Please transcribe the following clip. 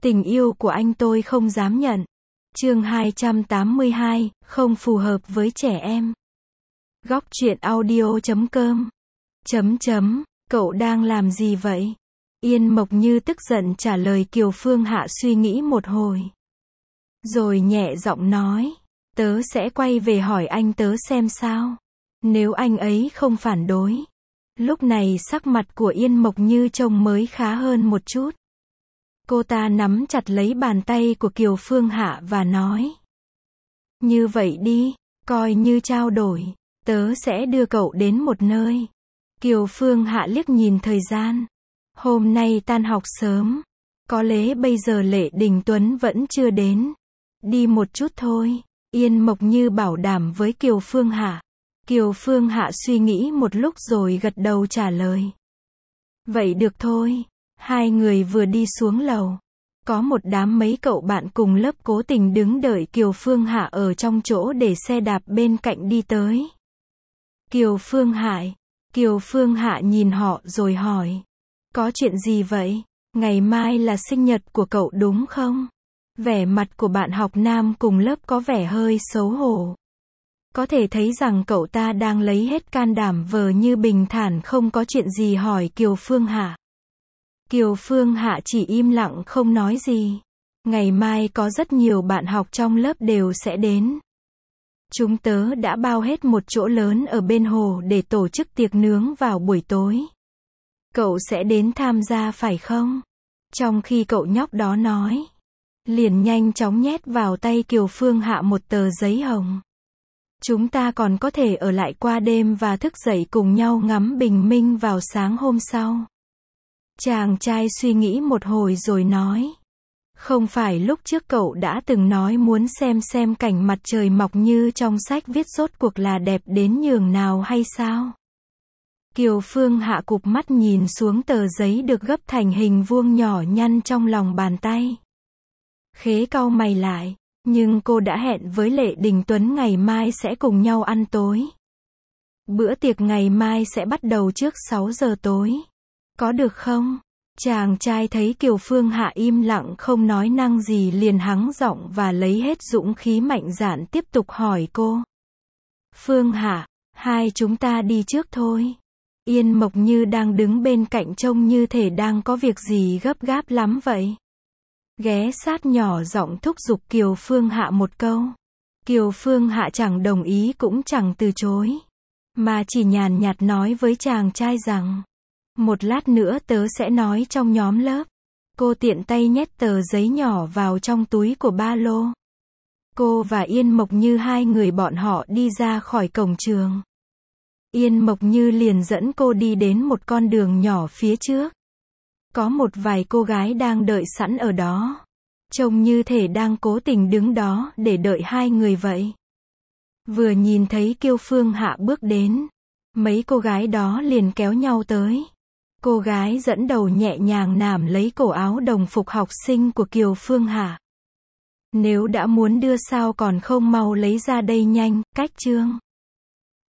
Tình yêu của anh tôi không dám nhận. Chương 282, không phù hợp với trẻ em. Góc truyện audio.com. Cậu đang làm gì vậy? Yên Mộc Như tức giận trả lời. Kiều Phương Hạ suy nghĩ một hồi, rồi nhẹ giọng nói, tớ sẽ quay về hỏi anh tớ xem sao. Nếu anh ấy không phản đối. Lúc này sắc mặt của Yên Mộc Như trông mới khá hơn một chút. Cô ta nắm chặt lấy bàn tay của Kiều Phương Hạ và nói, như vậy đi, coi như trao đổi, tớ sẽ đưa cậu đến một nơi. Kiều Phương Hạ liếc nhìn thời gian. Hôm nay tan học sớm. Có lẽ bây giờ Lệ Đình Tuấn vẫn chưa đến. Đi một chút thôi. Yên Mộc Như bảo đảm với Kiều Phương Hạ. Kiều Phương Hạ suy nghĩ một lúc rồi gật đầu trả lời. Vậy được thôi. Hai người vừa đi xuống lầu. Có một đám mấy cậu bạn cùng lớp cố tình đứng đợi Kiều Phương Hạ ở trong chỗ để xe đạp bên cạnh đi tới. Kiều Phương Hạ nhìn họ rồi hỏi. Có chuyện gì vậy? Ngày mai là sinh nhật của cậu đúng không? Vẻ mặt của bạn học nam cùng lớp có vẻ hơi xấu hổ. Có thể thấy rằng cậu ta đang lấy hết can đảm vờ như bình thản không có chuyện gì hỏi Kiều Phương Hạ. Kiều Phương Hạ chỉ im lặng không nói gì. Ngày mai có rất nhiều bạn học trong lớp đều sẽ đến. Chúng tớ đã bao hết một chỗ lớn ở bên hồ để tổ chức tiệc nướng vào buổi tối. Cậu sẽ đến tham gia phải không? Trong khi cậu nhóc đó nói, liền nhanh chóng nhét vào tay Kiều Phương Hạ một tờ giấy hồng. Chúng ta còn có thể ở lại qua đêm và thức dậy cùng nhau ngắm bình minh vào sáng hôm sau. Chàng trai suy nghĩ một hồi rồi nói, không phải lúc trước cậu đã từng nói muốn xem cảnh mặt trời mọc như trong sách viết rốt cuộc là đẹp đến nhường nào hay sao? Kiều Phương Hạ cụp mắt nhìn xuống tờ giấy được gấp thành hình vuông nhỏ nhăn trong lòng bàn tay. Khế cau mày lại, nhưng cô đã hẹn với Lệ Đình Tuấn ngày mai sẽ cùng nhau ăn tối. Bữa tiệc ngày mai sẽ bắt đầu trước 6 giờ tối. Có được không? Chàng trai thấy Kiều Phương Hạ im lặng không nói năng gì liền hắng giọng và lấy hết dũng khí mạnh dạn tiếp tục hỏi cô. Phương Hạ, hai chúng ta đi trước thôi. Yên Mộc Như đang đứng bên cạnh trông như thể đang có việc gì gấp gáp lắm vậy. Ghé sát nhỏ giọng thúc giục Kiều Phương Hạ một câu. Kiều Phương Hạ chẳng đồng ý cũng chẳng từ chối, mà chỉ nhàn nhạt nói với chàng trai rằng, một lát nữa tớ sẽ nói trong nhóm lớp. Cô tiện tay nhét tờ giấy nhỏ vào trong túi của ba lô. Cô và Yên Mộc Như hai người bọn họ đi ra khỏi cổng trường. Yên Mộc Như liền dẫn cô đi đến một con đường nhỏ phía trước. Có một vài cô gái đang đợi sẵn ở đó. Trông như thể đang cố tình đứng đó để đợi hai người vậy. Vừa nhìn thấy Kiều Phương Hạ bước đến, mấy cô gái đó liền kéo nhau tới. Cô gái dẫn đầu nhẹ nhàng nắm lấy cổ áo đồng phục học sinh của Kiều Phương Hạ. Nếu đã muốn đưa sao còn không mau lấy ra đây nhanh, cách chương.